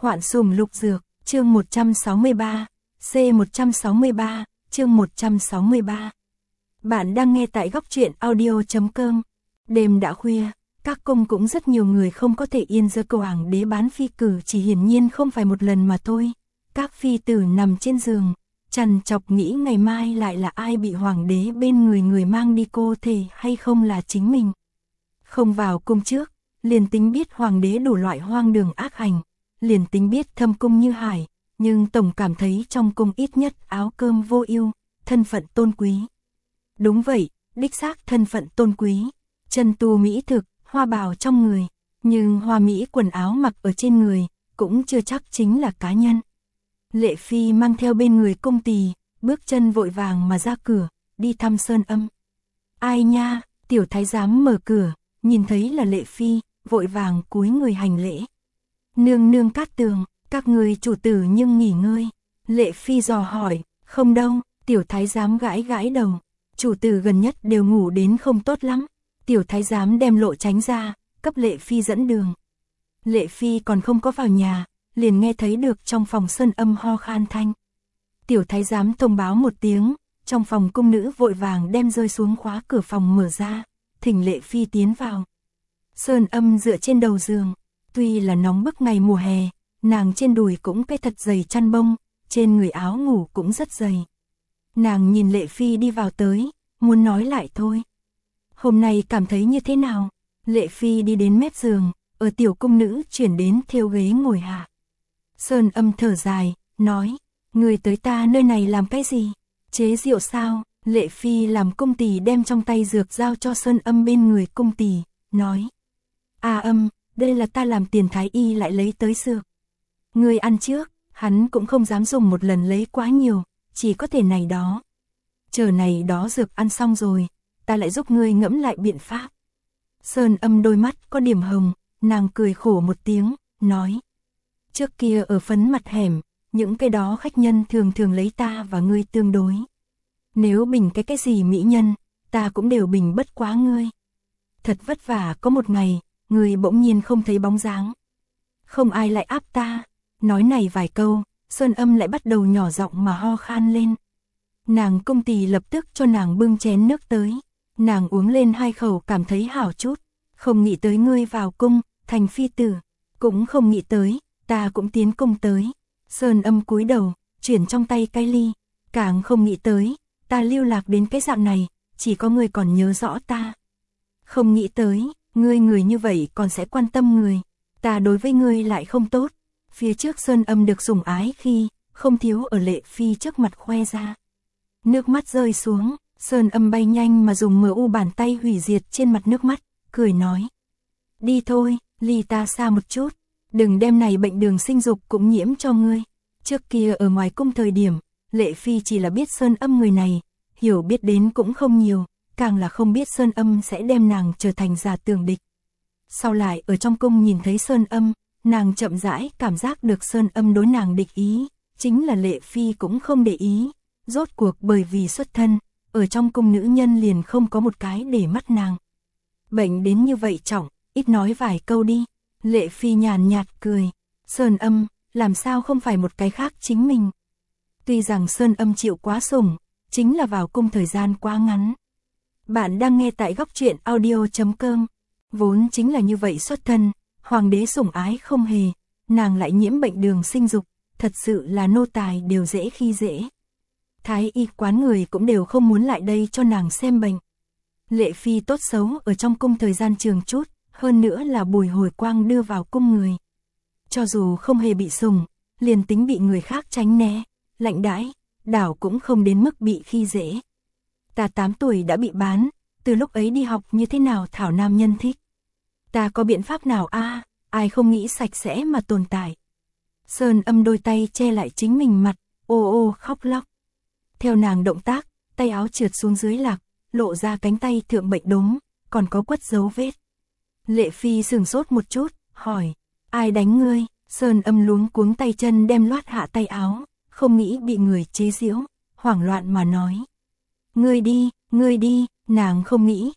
Hoạn sủng lục dược, chương 163, C163, chương 163. Bạn đang nghe tại góc truyện audio.com. Đêm đã khuya, các cung cũng rất nhiều người không có thể yên giấc. Cầu hoàng đế bán phi cử chỉ hiển nhiên không phải một lần mà thôi. Các phi tử nằm trên giường, trằn trọc nghĩ ngày mai lại là ai bị hoàng đế bên người mang đi, cô thể hay không là chính mình. Không vào cung trước, liền tính biết hoàng đế đủ loại hoang đường ác hành, liền tính biết thâm cung như hải, nhưng tổng cảm thấy trong cung ít nhất áo cơm vô ưu, thân phận tôn quý. Đúng vậy, đích xác thân phận tôn quý, chân tu mỹ thực, hoa bào trong người, nhưng hoa mỹ quần áo mặc ở trên người, cũng chưa chắc chính là cá nhân. Lệ Phi mang theo bên người cung tỳ, bước chân vội vàng mà ra cửa, đi thăm Sơn Âm. Ai nha, tiểu thái giám mở cửa, nhìn thấy là Lệ Phi, vội vàng cúi người hành lễ. Nương nương Cát Tường, các người chủ tử nhưng nghỉ ngơi. Lệ Phi dò hỏi, không đâu, tiểu thái giám gãi gãi đầu. Chủ tử gần nhất đều ngủ đến không tốt lắm. Tiểu thái giám đem lộ tránh ra, cấp Lệ Phi dẫn đường. Lệ Phi còn không có vào nhà, liền nghe thấy được trong phòng Sơn Âm ho khan thanh. Tiểu thái giám thông báo một tiếng, trong phòng cung nữ vội vàng đem rơi xuống khóa cửa phòng mở ra, thỉnh Lệ Phi tiến vào. Sơn Âm dựa trên đầu giường, tuy là nóng bức ngày mùa hè, nàng trên đùi cũng cái thật dày chăn bông, trên người áo ngủ cũng rất dày. Nàng nhìn Lệ Phi đi vào tới, muốn nói lại thôi. Hôm nay cảm thấy như thế nào? Lệ Phi đi đến mép giường, ở tiểu cung nữ chuyển đến theo ghế ngồi hạ. Sơn Âm thở dài, nói, người tới ta nơi này làm cái gì? Chế rượu sao? Lệ Phi làm cung tỳ đem trong tay dược giao cho Sơn Âm bên người cung tỳ, nói, Âm, đây là ta làm tiền thái y lại lấy tới dược. Ngươi ăn trước, hắn cũng không dám dùng một lần lấy quá nhiều, chỉ có thể này đó. Chờ này đó dược ăn xong rồi, ta lại giúp ngươi ngẫm lại biện pháp. Sơn Âm đôi mắt có điểm hồng, nàng cười khổ một tiếng, nói, trước kia ở phấn mặt hẻm, những cái đó khách nhân thường thường lấy ta và ngươi tương đối. Nếu bình cái gì mỹ nhân, ta cũng đều bình bất quá ngươi. Thật vất vả có một ngày, ngươi bỗng nhiên không thấy bóng dáng. Không ai lại áp ta. Nói này vài câu, Sơn Âm lại bắt đầu nhỏ giọng mà ho khan lên. Nàng cung tỳ lập tức cho nàng bưng chén nước tới. Nàng uống lên 2 khẩu cảm thấy hảo chút. Không nghĩ tới ngươi vào cung, thành phi tử. Cũng không nghĩ tới, ta cũng tiến cung tới. Sơn Âm cúi đầu, chuyển trong tay cái ly. Càng không nghĩ tới, ta lưu lạc đến cái dạng này, chỉ có ngươi còn nhớ rõ ta. Không nghĩ tới, ngươi người như vậy còn sẽ quan tâm người. Ta đối với ngươi lại không tốt. Phía trước Sơn Âm được sủng ái khi, không thiếu ở Lệ Phi trước mặt khoe ra. Nước mắt rơi xuống, Sơn Âm bay nhanh mà dùng MU bàn tay hủy diệt trên mặt nước mắt, cười nói. Đi thôi, ly ta xa một chút, đừng đem này bệnh đường sinh dục cũng nhiễm cho ngươi. Trước kia ở ngoài cung thời điểm, Lệ Phi chỉ là biết Sơn Âm người này, hiểu biết đến cũng không nhiều, càng là không biết Sơn Âm sẽ đem nàng trở thành giả tưởng địch. Sau lại ở trong cung nhìn thấy Sơn Âm, nàng chậm rãi cảm giác được Sơn Âm đối nàng địch ý, chính là Lệ Phi cũng không để ý, rốt cuộc bởi vì xuất thân, ở trong cung nữ nhân liền không có một cái để mắt nàng. Bệnh đến như vậy trọng, ít nói vài câu đi. Lệ Phi nhàn nhạt cười, Sơn Âm, làm sao không phải một cái khác chính mình. Tuy rằng Sơn Âm chịu quá sủng, chính là vào cung thời gian quá ngắn. Bạn đang nghe tại góc truyện audio.com, vốn chính là như vậy xuất thân, hoàng đế sủng ái không hề, nàng lại nhiễm bệnh đường sinh dục, thật sự là nô tài đều dễ khi dễ. Thái y quán người cũng đều không muốn lại đây cho nàng xem bệnh. Lệ Phi tốt xấu ở trong cung thời gian trường chút, hơn nữa là Bùi Hồi Quang đưa vào cung người. Cho dù không hề bị sủng, liền tính bị người khác tránh né, lạnh đãi, đảo cũng không đến mức bị khi dễ. Ta 8 tuổi đã bị bán, từ lúc ấy đi học như thế nào thảo nam nhân thích. Ta có biện pháp nào ai không nghĩ sạch sẽ mà tồn tại. Sơn Âm đôi tay che lại chính mình mặt, ô ô khóc lóc. Theo nàng động tác, tay áo trượt xuống dưới lạc, lộ ra cánh tay thượng bệnh đốm, còn có quất dấu vết. Lệ Phi sửng sốt một chút, hỏi, ai đánh ngươi? Sơn Âm luống cuống tay chân đem loát hạ tay áo, không nghĩ bị người chế giễu, hoảng loạn mà nói. Ngươi đi, nàng không nghĩ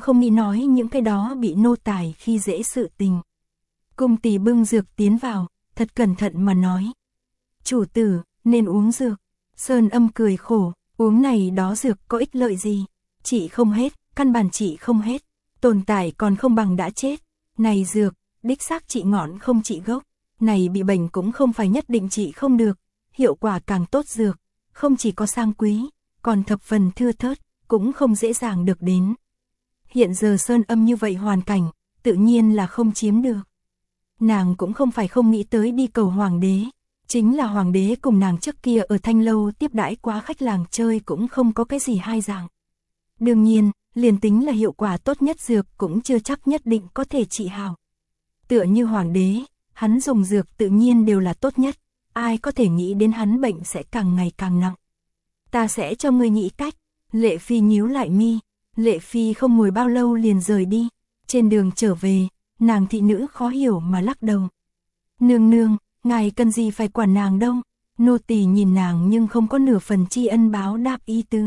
nói những cái đó bị nô tài khi dễ sự tình. Cung tỳ bưng dược tiến vào, thật cẩn thận mà nói. Chủ tử, nên uống dược. Sơn Âm cười khổ, uống này đó dược có ích lợi gì? Trị không hết, căn bản trị không hết. Tồn tại còn không bằng đã chết. Này dược, đích xác trị ngọn không trị gốc. Này bị bệnh cũng không phải nhất định trị không được. Hiệu quả càng tốt dược, không chỉ có sang quý, còn thập phần thưa thớt, cũng không dễ dàng được đến. Hiện giờ Sơn Âm như vậy hoàn cảnh, tự nhiên là không chiếm được. Nàng cũng không phải không nghĩ tới đi cầu hoàng đế. Chính là hoàng đế cùng nàng trước kia ở Thanh Lâu tiếp đãi quá khách làng chơi cũng không có cái gì hai dạng. Đương nhiên, liền tính là hiệu quả tốt nhất dược cũng chưa chắc nhất định có thể trị hảo. Tựa như hoàng đế, hắn dùng dược tự nhiên đều là tốt nhất, ai có thể nghĩ đến hắn bệnh sẽ càng ngày càng nặng. Ta sẽ cho ngươi nghĩ cách. Lệ Phi nhíu lại mi, Lệ Phi không ngồi bao lâu liền rời đi. Trên đường trở về, nàng thị nữ khó hiểu mà lắc đầu. Nương nương, ngài cần gì phải quản nàng đâu. Nô tỳ nhìn nàng nhưng không có nửa phần tri ân báo đáp ý tứ.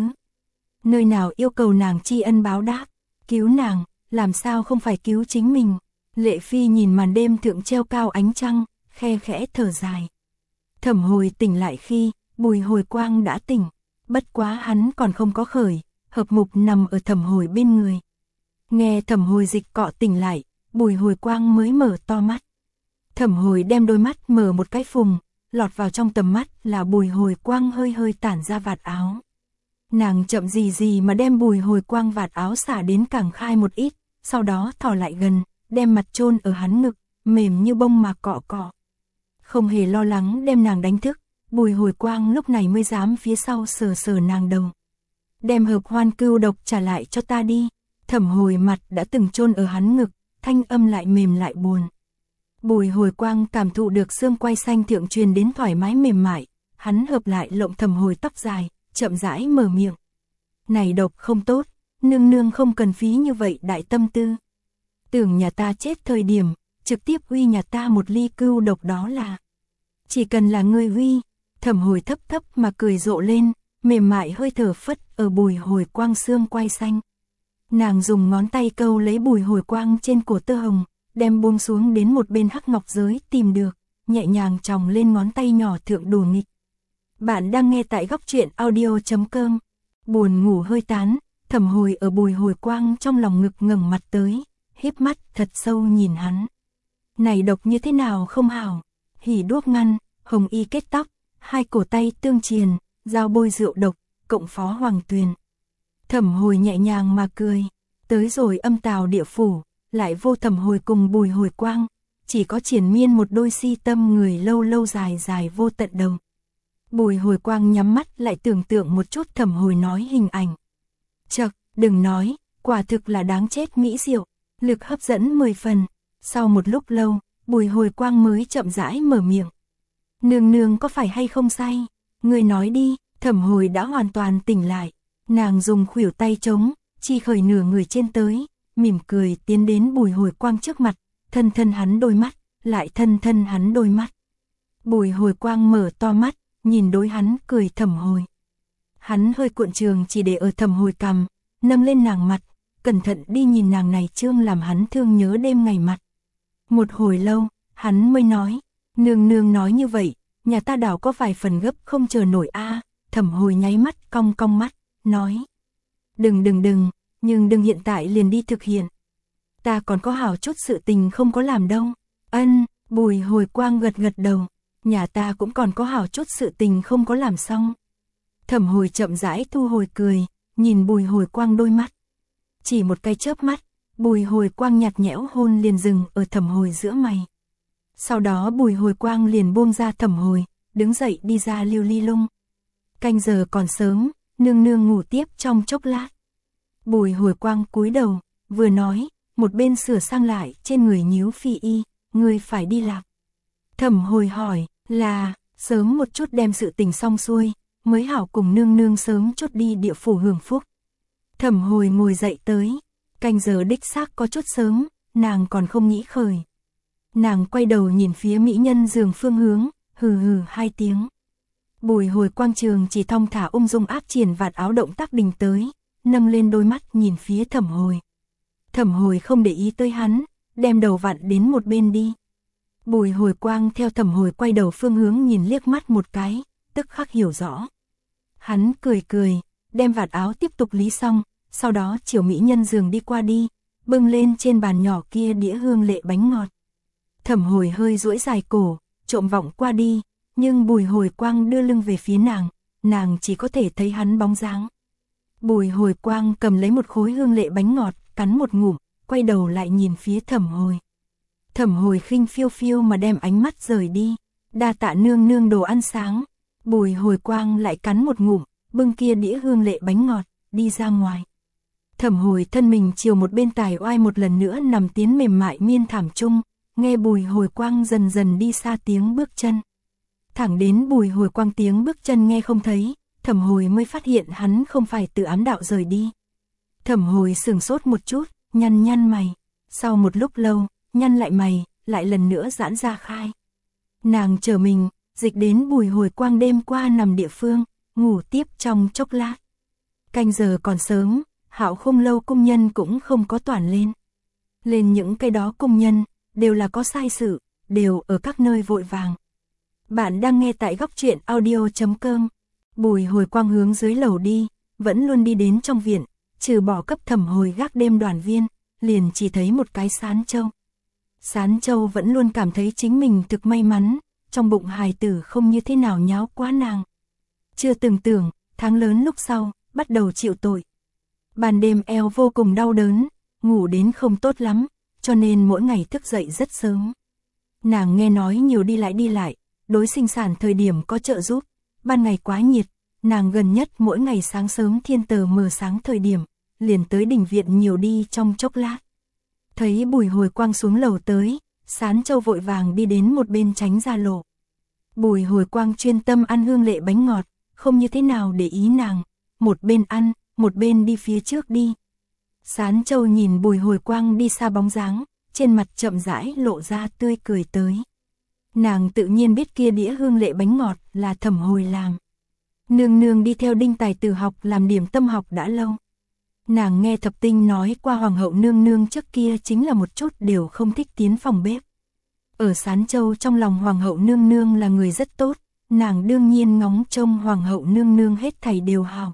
Nơi nào yêu cầu nàng tri ân báo đáp, cứu nàng, làm sao không phải cứu chính mình. Lệ Phi nhìn màn đêm thượng treo cao ánh trăng, khe khẽ thở dài. Thẩm Hồi tỉnh lại khi, Bùi Hồi Quang đã tỉnh, bất quá hắn còn không có khởi, Hợp Mục nằm ở Thẩm Hồi bên người. Nghe Thẩm Hồi dịch cọ tỉnh lại, Bùi Hồi Quang mới mở to mắt. Thẩm Hồi đem đôi mắt mở một cái phùng, lọt vào trong tầm mắt là Bùi Hồi Quang hơi hơi tản ra vạt áo. Nàng chậm gì gì mà đem Bùi Hồi Quang vạt áo xả đến càng khai một ít, sau đó thò lại gần, đem mặt chôn ở hắn ngực, mềm như bông mà cọ cọ. Không hề lo lắng đem nàng đánh thức, Bùi Hồi Quang lúc này mới dám phía sau sờ sờ nàng đầu. Đem Hợp Hoan Cưu độc trả lại cho ta đi. Thẩm Hồi mặt đã từng chôn ở hắn ngực, thanh âm lại mềm lại buồn. Bùi Hồi Quang cảm thụ được xương quai xanh thượng truyền đến thoải mái mềm mại, hắn hợp lại lộng Thẩm Hồi tóc dài, chậm rãi mở miệng. Này độc không tốt, nương nương không cần phí như vậy đại tâm tư. Tưởng nhà ta chết thời điểm, trực tiếp uy nhà ta một ly cưu độc đó là. Chỉ cần là ngươi uy. Thẩm Hồi thấp thấp mà cười rộ lên, mềm mại hơi thở phất ở Bùi Hồi Quang xương quai xanh. Nàng dùng ngón tay câu lấy Bùi Hồi Quang trên cổ tơ hồng, đem buông xuống đến một bên hắc ngọc giới tìm được, nhẹ nhàng chòng lên ngón tay nhỏ thượng đùa nghịch. Bạn đang nghe tại Góc Truyện Audio.com. Buồn ngủ hơi tán, Thẩm Hồi ở Bùi Hồi Quang trong lòng ngực ngẩng mặt tới, híp mắt thật sâu nhìn hắn. Này độc như thế nào không hảo? Hỉ đuốc ngăn, hồng y kết tóc, hai cổ tay tương triền, dao bôi rượu độc, cộng phó hoàng tuyền. Thẩm Hồi nhẹ nhàng mà cười, tới rồi âm tào địa phủ, lại vô Thẩm Hồi cùng Bùi Hồi Quang, chỉ có Triển Miên một đôi si tâm người lâu lâu dài dài vô tận đầu. Bùi Hồi Quang nhắm mắt lại tưởng tượng một chút Thẩm Hồi nói hình ảnh. Chậc, đừng nói, quả thực là đáng chết mỹ diệu, lực hấp dẫn 10 phần. Sau một lúc lâu, Bùi Hồi Quang mới chậm rãi mở miệng. Nương nương có phải hay không say? Người nói đi. Thẩm Hồi đã hoàn toàn tỉnh lại. Nàng dùng khuỷu tay trống, chi khởi nửa người trên tới, mỉm cười tiến đến Bùi Hồi Quang trước mặt, thân thân hắn đôi mắt, lại thân thân hắn đôi mắt. Bùi Hồi Quang mở to mắt, nhìn đối hắn cười Thẩm Hồi. Hắn hơi cuộn trường chỉ để ở Thẩm Hồi cằm, nâng lên nàng mặt, cẩn thận đi nhìn nàng này trương làm hắn thương nhớ đêm ngày mặt. Một hồi lâu, hắn mới nói, nương nương nói như vậy, nhà ta đảo có vài phần gấp không chờ nổi a. Thẩm Hồi nháy mắt cong cong mắt, nói. Đừng, nhưng đừng hiện tại liền đi thực hiện. Ta còn có hảo chút sự tình không có làm đâu. Ân, Bùi Hồi Quang gật gật đầu, nhà ta cũng còn có hảo chút sự tình không có làm xong. Thẩm Hồi chậm rãi thu hồi cười, nhìn Bùi Hồi Quang đôi mắt. Chỉ một cái chớp mắt, Bùi Hồi Quang nhạt nhẽo hôn liền dừng ở Thẩm Hồi giữa mày. Sau đó Bùi Hồi Quang liền buông ra Thẩm Hồi, đứng dậy đi ra Lưu Ly Lung. Canh giờ còn sớm, nương nương ngủ tiếp trong chốc lát. Bùi Hồi Quang cúi đầu, vừa nói, một bên sửa sang lại trên người nhíu phi y, ngươi phải đi lạc. Thẩm Hồi hỏi, là, sớm một chút đem sự tình xong xuôi, mới hảo cùng nương nương sớm chút đi địa phủ hưởng phúc. Thẩm Hồi ngồi dậy tới, canh giờ đích xác có chút sớm, nàng còn không nghĩ khởi. Nàng quay đầu nhìn phía mỹ nhân giường phương hướng, hừ hừ hai tiếng. Bùi Hồi Quang trường chỉ thong thả ung dung áp triển vạt áo động tác đình tới, nâng lên đôi mắt nhìn phía Thẩm Hồi. Thẩm Hồi không để ý tới hắn, đem đầu vặn đến một bên đi. Bùi Hồi Quang theo Thẩm Hồi quay đầu phương hướng nhìn liếc mắt một cái, tức khắc hiểu rõ. Hắn cười cười, đem vạt áo tiếp tục lý xong, sau đó chiều mỹ nhân giường đi qua đi, bưng lên trên bàn nhỏ kia đĩa hương lệ bánh ngọt. Thẩm Hồi hơi duỗi dài cổ, trộm vọng qua đi, nhưng Bùi Hồi Quang đưa lưng về phía nàng chỉ có thể thấy hắn bóng dáng. Bùi Hồi Quang cầm lấy một khối hương lệ bánh ngọt, cắn một ngụm, quay đầu lại nhìn phía Thẩm Hồi. Thẩm Hồi khinh phiêu phiêu mà đem ánh mắt rời đi, đa tạ nương nương đồ ăn sáng. Bùi Hồi Quang lại cắn một ngụm, bưng kia đĩa hương lệ bánh ngọt, đi ra ngoài. Thẩm Hồi thân mình chiều một bên tài oai một lần nữa nằm tiến mềm mại miên thảm chung, nghe Bùi Hồi Quang dần dần đi xa tiếng bước chân. Thẳng đến Bùi Hồi Quang tiếng bước chân nghe không thấy, Thẩm Hồi mới phát hiện hắn không phải từ ám đạo rời đi. Thẩm Hồi sửng sốt một chút, nhăn mày. Sau một lúc lâu, nhăn lại mày, lại lần nữa giãn ra khai. Nàng trở mình, dịch đến Bùi Hồi Quang đêm qua nằm địa phương, ngủ tiếp trong chốc lát. Canh giờ còn sớm, Hạo Không Lâu cung nhân cũng không có toản lên. Lên những cái đó cung nhân, đều là có sai sự, đều ở các nơi vội vàng. Bạn đang nghe tại góc truyện audio.com. Bùi Hồi Quang hướng dưới lầu đi, vẫn luôn đi đến trong viện, trừ bỏ cấp Thẩm Hồi gác đêm đoàn viên, liền chỉ thấy một cái Sán Châu. Sán Châu vẫn luôn cảm thấy chính mình thực may mắn, trong bụng hài tử không như thế nào nháo quá nàng. Chưa từng tưởng, tháng lớn lúc sau, bắt đầu chịu tội. Ban đêm eo vô cùng đau đớn, ngủ đến không tốt lắm, cho nên mỗi ngày thức dậy rất sớm. Nàng nghe nói nhiều đi lại, đối sinh sản thời điểm có trợ giúp, ban ngày quá nhiệt, nàng gần nhất mỗi ngày sáng sớm thiên tờ mờ sáng thời điểm, liền tới đình viện nhiều đi trong chốc lát. Thấy Bùi Hồi Quang xuống lầu tới, Sán Châu vội vàng đi đến một bên tránh ra lộ. Bùi Hồi Quang chuyên tâm ăn hương lệ bánh ngọt, không như thế nào để ý nàng, một bên ăn, một bên đi phía trước đi. Sán Châu nhìn Bùi Hồi Quang đi xa bóng dáng, trên mặt chậm rãi lộ ra tươi cười tới. Nàng tự nhiên biết kia đĩa hương lệ bánh ngọt là Thẩm Hồi làm. Nương nương đi theo Đinh Tài Tử học làm điểm tâm học đã lâu. Nàng nghe thập tinh nói qua hoàng hậu nương nương trước kia chính là một chút đều không thích tiến phòng bếp. Ở Sán Châu trong lòng hoàng hậu nương nương là người rất tốt, nàng đương nhiên ngóng trông hoàng hậu nương nương hết thảy đều hảo.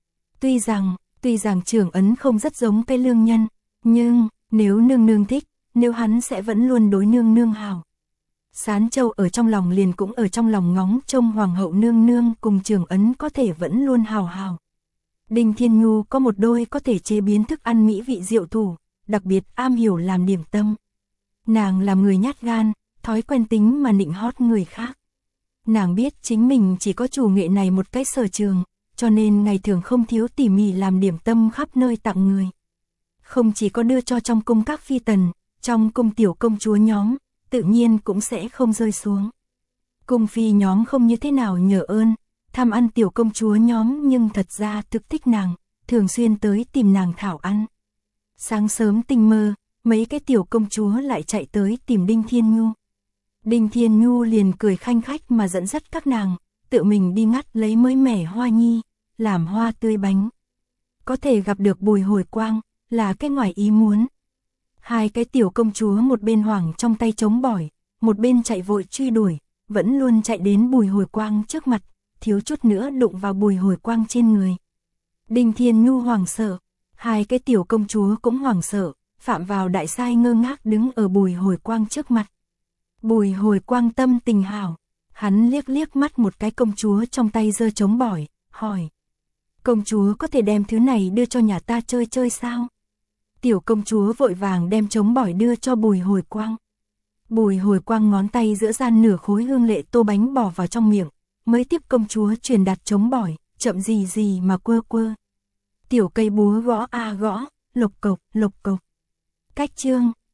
Tuy rằng Trưởng Ấn không rất giống cái lương nhân, nhưng nếu nương nương thích, nếu hắn sẽ vẫn luôn đối nương nương hảo. Sán Châu ở trong lòng liền cũng ở trong lòng ngóng trông hoàng hậu nương nương cùng Trưởng Ấn có thể vẫn luôn hảo. Đinh Thiên Nhu có một đôi có thể chế biến thức ăn mỹ vị diệu thủ, đặc biệt am hiểu làm điểm tâm. Nàng làm người nhát gan, thói quen tính mà nịnh hót người khác. Nàng biết chính mình chỉ có chủ nghệ này một cái sở trường, cho nên ngày thường không thiếu tỉ mỉ làm điểm tâm khắp nơi tặng người. Không chỉ có đưa cho trong cung các phi tần, trong cung tiểu công chúa nhóm, tự nhiên cũng sẽ không rơi xuống. Cung phi nhóm không như thế nào nhờ ơn, tham ăn tiểu công chúa nhóm nhưng thật ra thực thích nàng, thường xuyên tới tìm nàng thảo ăn. Sáng sớm tinh mơ, mấy cái tiểu công chúa lại chạy tới tìm Đinh Thiên Nhu. Đinh Thiên Nhu liền cười khanh khách mà dẫn dắt các nàng, tự mình đi ngắt lấy mới mẻ hoa nhi, làm hoa tươi bánh. Có thể gặp được Bùi Hồi Quang, là cái ngoài ý muốn. Hai cái tiểu công chúa một bên hoảng trong tay chống bỏi, một bên chạy vội truy đuổi, vẫn luôn chạy đến Bùi Hồi Quang trước mặt, thiếu chút nữa đụng vào Bùi Hồi Quang trên người. Đinh Thiên Nhu hoảng sợ, hai cái tiểu công chúa cũng hoảng sợ, phạm vào đại sai ngơ ngác đứng ở Bùi Hồi Quang trước mặt. Bùi Hồi Quang tâm tình hảo, hắn liếc mắt một cái công chúa trong tay giơ chống bỏi, hỏi: công chúa có thể đem thứ này đưa cho nhà ta chơi sao? Tiểu công chúa vội vàng đem chống bỏi đưa cho Bùi Hồi Quang. Bùi Hồi Quang ngón tay giữa gian nửa khối hương lệ tô bánh bỏ vào trong miệng, mới tiếp công chúa truyền đạt chống bỏi, chậm gì mà quơ. Tiểu cây búa gõ a gõ, lộc cộc. Cách chương